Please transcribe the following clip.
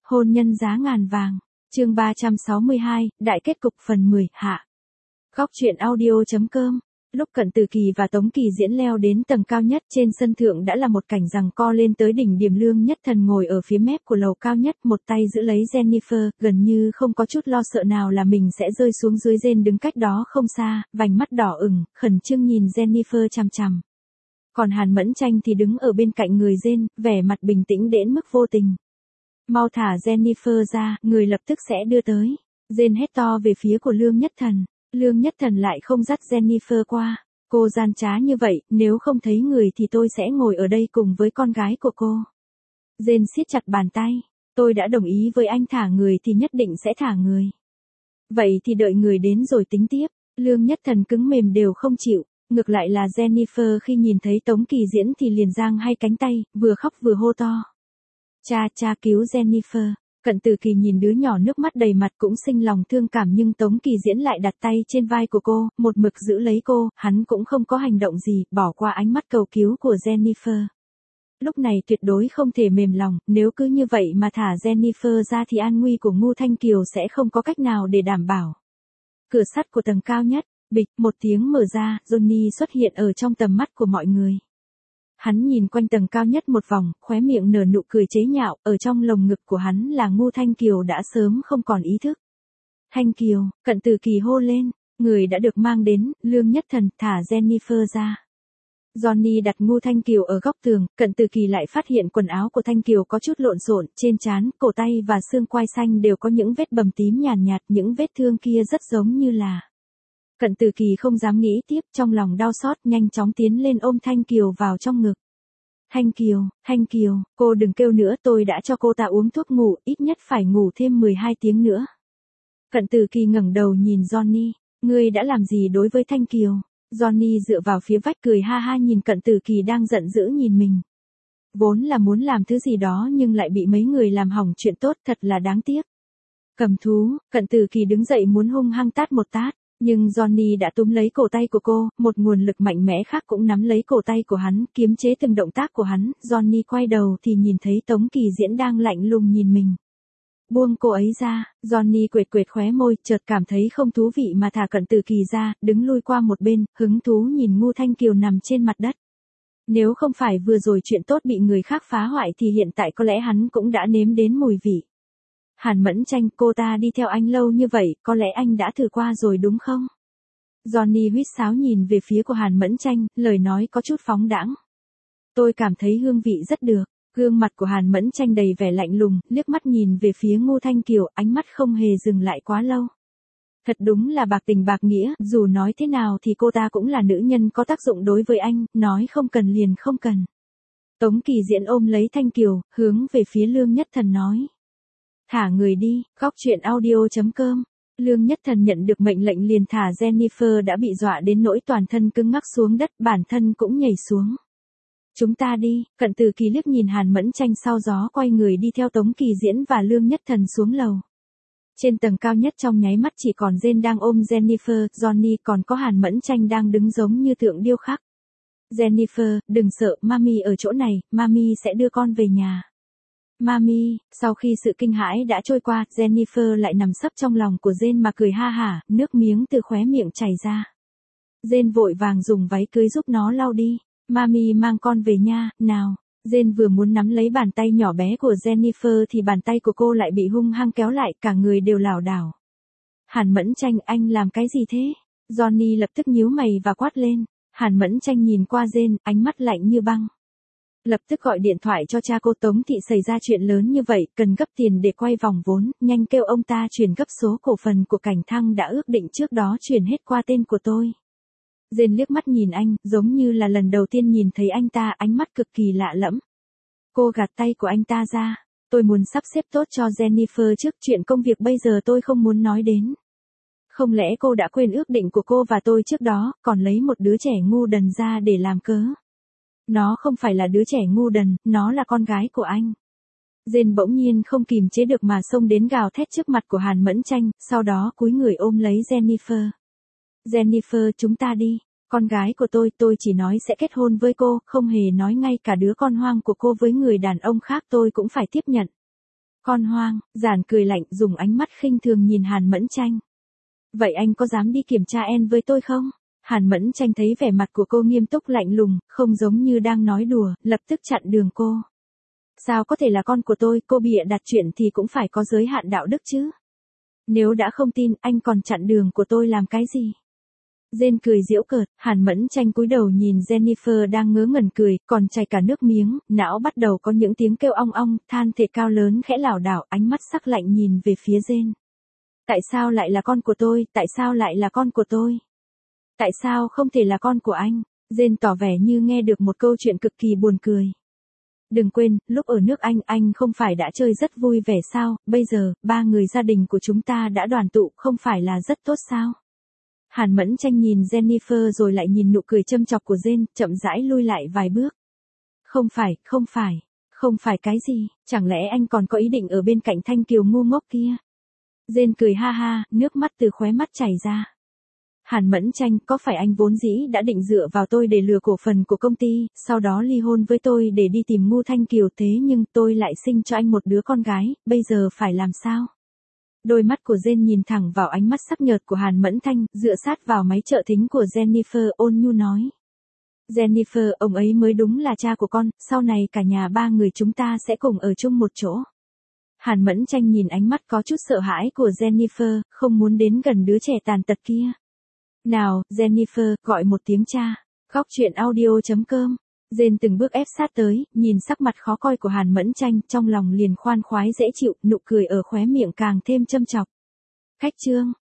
Hôn nhân giá ngàn vàng. Chương 362, Đại kết cục phần 10, hạ. Góc truyện audio.com. Lúc Cận Từ Kỳ và Tống Kỳ Diễn leo đến tầng cao nhất trên sân thượng đã là một cảnh giằng co lên tới đỉnh điểm. Lương Nhất Thần ngồi ở phía mép của lầu cao nhất, một tay giữ lấy Jennifer, gần như không có chút lo sợ nào là mình sẽ rơi xuống dưới. Jane đứng cách đó không xa, vành mắt đỏ ửng, khẩn trương nhìn Jennifer chằm chằm. Còn Hàn Mẫn Tranh thì đứng ở bên cạnh người Jane, vẻ mặt bình tĩnh đến mức vô tình. Mau thả Jennifer ra, người lập tức sẽ đưa tới. Jane hét to về phía của Lương Nhất Thần. Lương Nhất Thần lại không dắt Jennifer qua. Cô gian trá như vậy, nếu không thấy người thì tôi sẽ ngồi ở đây cùng với con gái của cô. Jane siết chặt bàn tay. Tôi đã đồng ý với anh, thả người thì nhất định sẽ thả người. Vậy thì đợi người đến rồi tính tiếp. Lương Nhất Thần cứng mềm đều không chịu. Ngược lại là Jennifer khi nhìn thấy Tống Kỳ Diễn thì liền giang hai cánh tay, vừa khóc vừa hô to. Cha cứu Jennifer. Cận Từ Kỳ nhìn đứa nhỏ nước mắt đầy mặt cũng sinh lòng thương cảm, nhưng Tống Kỳ Diễn lại đặt tay trên vai của cô, một mực giữ lấy cô, hắn cũng không có hành động gì, bỏ qua ánh mắt cầu cứu của Jennifer. Lúc này tuyệt đối không thể mềm lòng, nếu cứ như vậy mà thả Jennifer ra thì an nguy của Ngô Thanh Kiều sẽ không có cách nào để đảm bảo. Cửa sắt của tầng cao nhất, bịch, một tiếng mở ra, Johnny xuất hiện ở trong tầm mắt của mọi người. Hắn nhìn quanh tầng cao nhất một vòng, khóe miệng nở nụ cười chế nhạo, ở trong lồng ngực của hắn là Ngô Thanh Kiều đã sớm không còn ý thức. Thanh Kiều, Cận Từ Kỳ hô lên, người đã được mang đến. Lương Nhất Thần, thả Jennifer ra. Johnny đặt Ngô Thanh Kiều ở góc tường, Cận Từ Kỳ lại phát hiện quần áo của Thanh Kiều có chút lộn xộn, trên trán, cổ tay và xương quai xanh đều có những vết bầm tím nhàn nhạt, những vết thương kia rất giống như là... Cận Từ Kỳ không dám nghĩ tiếp, trong lòng đau xót, nhanh chóng tiến lên ôm Thanh Kiều vào trong ngực. Thanh Kiều, cô đừng kêu nữa, tôi đã cho cô ta uống thuốc ngủ, ít nhất phải ngủ thêm 12 tiếng nữa. Cận Từ Kỳ ngẩng đầu nhìn Johnny, ngươi đã làm gì đối với Thanh Kiều? Johnny dựa vào phía vách cười ha ha nhìn Cận Từ Kỳ đang giận dữ nhìn mình. Vốn là muốn làm thứ gì đó nhưng lại bị mấy người làm hỏng chuyện tốt, thật là đáng tiếc. Cầm thú, Cận Từ Kỳ đứng dậy muốn hung hăng tát một tát. Nhưng Johnny đã túm lấy cổ tay của cô, một nguồn lực mạnh mẽ khác cũng nắm lấy cổ tay của hắn, kiềm chế từng động tác của hắn. Johnny quay đầu thì nhìn thấy Tống Kỳ Diễn đang lạnh lùng nhìn mình. Buông cô ấy ra, Johnny quệt quệt khóe môi, chợt cảm thấy không thú vị mà thả Cận Từ Kỳ ra, đứng lui qua một bên, hứng thú nhìn Ngô Thanh Kiều nằm trên mặt đất. Nếu không phải vừa rồi chuyện tốt bị người khác phá hoại thì hiện tại có lẽ hắn cũng đã nếm đến mùi vị. Hàn Mẫn Tranh, cô ta đi theo anh lâu như vậy, có lẽ anh đã thử qua rồi đúng không? Johnny huýt sáo nhìn về phía của Hàn Mẫn Tranh, lời nói có chút phóng đãng. Tôi cảm thấy hương vị rất được. Gương mặt của Hàn Mẫn Tranh đầy vẻ lạnh lùng, liếc mắt nhìn về phía Ngô Thanh Kiều, ánh mắt không hề dừng lại quá lâu. Thật đúng là bạc tình bạc nghĩa, dù nói thế nào thì cô ta cũng là nữ nhân có tác dụng đối với anh, nói không cần liền không cần. Tống Kỳ Diễn ôm lấy Thanh Kiều, hướng về phía Lương Nhất Thần nói. Thả người đi, góc truyện audio.com. Lương Nhất Thần nhận được mệnh lệnh liền thả Jennifer đã bị dọa đến nỗi toàn thân cứng ngắc xuống đất, bản thân cũng nhảy xuống. Chúng ta đi, Cận Từ Kỳ liếc nhìn Hàn Mẫn Tranh sau gió quay người đi theo Tống Kỳ Diễn và Lương Nhất Thần xuống lầu. Trên tầng cao nhất trong nháy mắt chỉ còn Jane đang ôm Jennifer, Johnny còn có Hàn Mẫn Tranh đang đứng giống như tượng điêu khắc. Jennifer, đừng sợ, mami ở chỗ này, mami sẽ đưa con về nhà. Mami, sau khi sự kinh hãi đã trôi qua, Jennifer lại nằm sấp trong lòng của Jane mà cười ha hả, nước miếng từ khóe miệng chảy ra. Jane vội vàng dùng váy cưới giúp nó lau đi. Mami mang con về nha, nào. Jane vừa muốn nắm lấy bàn tay nhỏ bé của Jennifer thì bàn tay của cô lại bị hung hăng kéo lại, cả người đều lảo đảo. Hàn Mẫn Tranh, anh làm cái gì thế? Johnny lập tức nhíu mày và quát lên. Hàn Mẫn Tranh nhìn qua Jane, ánh mắt lạnh như băng. Lập tức gọi điện thoại cho cha cô Tống Thị, xảy ra chuyện lớn như vậy, cần gấp tiền để quay vòng vốn, nhanh kêu ông ta chuyển gấp số cổ phần của Cảnh Thăng đã ước định trước đó chuyển hết qua tên của tôi. Jane liếc mắt nhìn anh, giống như là lần đầu tiên nhìn thấy anh ta, ánh mắt cực kỳ lạ lẫm. Cô gạt tay của anh ta ra. Tôi muốn sắp xếp tốt cho Jennifer trước, chuyện công việc bây giờ tôi không muốn nói đến. Không lẽ cô đã quên ước định của cô và tôi trước đó, còn lấy một đứa trẻ ngu đần ra để làm cớ? Nó không phải là đứa trẻ ngu đần, nó là con gái của anh. Jane bỗng nhiên không kìm chế được mà xông đến gào thét trước mặt của Hàn Mẫn Tranh, sau đó cúi người ôm lấy Jennifer. Jennifer, chúng ta đi. Con gái của tôi chỉ nói sẽ kết hôn với cô, không hề nói ngay cả đứa con hoang của cô với người đàn ông khác tôi cũng phải tiếp nhận. Con hoang, Giản cười lạnh dùng ánh mắt khinh thường nhìn Hàn Mẫn Tranh. Vậy anh có dám đi kiểm tra en với tôi không? Hàn Mẫn Tranh thấy vẻ mặt của cô nghiêm túc lạnh lùng, không giống như đang nói đùa, lập tức chặn đường cô. Sao có thể là con của tôi, cô bịa đặt chuyện thì cũng phải có giới hạn đạo đức chứ. Nếu đã không tin, anh còn chặn đường của tôi làm cái gì? Jane cười giễu cợt, Hàn Mẫn Tranh cúi đầu nhìn Jennifer đang ngớ ngẩn cười, còn chảy cả nước miếng, não bắt đầu có những tiếng kêu ong ong, than thể cao lớn khẽ lảo đảo, ánh mắt sắc lạnh nhìn về phía Jane. Tại sao lại là con của tôi, tại sao lại là con của tôi? Tại sao không thể là con của anh? Jane tỏ vẻ như nghe được một câu chuyện cực kỳ buồn cười. Đừng quên, lúc ở nước anh không phải đã chơi rất vui vẻ sao, bây giờ, ba người gia đình của chúng ta đã đoàn tụ, không phải là rất tốt sao? Hàn Mẫn Tranh nhìn Jennifer rồi lại nhìn nụ cười châm chọc của Jane, chậm rãi lui lại vài bước. Không phải cái gì, chẳng lẽ anh còn có ý định ở bên cạnh Thanh Kiều ngu ngốc kia? Jane cười ha ha, nước mắt từ khóe mắt chảy ra. Hàn Mẫn Tranh, có phải anh vốn dĩ đã định dựa vào tôi để lừa cổ phần của công ty, sau đó ly hôn với tôi để đi tìm ngu Thanh Kiều, thế nhưng tôi lại sinh cho anh một đứa con gái, bây giờ phải làm sao? Đôi mắt của Jane nhìn thẳng vào ánh mắt sắc nhợt của Hàn Mẫn Thanh, dựa sát vào máy trợ thính của Jennifer, ôn nhu nói. Jennifer, ông ấy mới đúng là cha của con, sau này cả nhà ba người chúng ta sẽ cùng ở chung một chỗ. Hàn Mẫn Tranh nhìn ánh mắt có chút sợ hãi của Jennifer, không muốn đến gần đứa trẻ tàn tật kia. Nào, Jennifer, gọi một tiếng cha. Góc truyện audio.com. Jane từng bước ép sát tới, nhìn sắc mặt khó coi của Hàn Mẫn Tranh, trong lòng liền khoan khoái dễ chịu, nụ cười ở khóe miệng càng thêm châm chọc. Khách trương,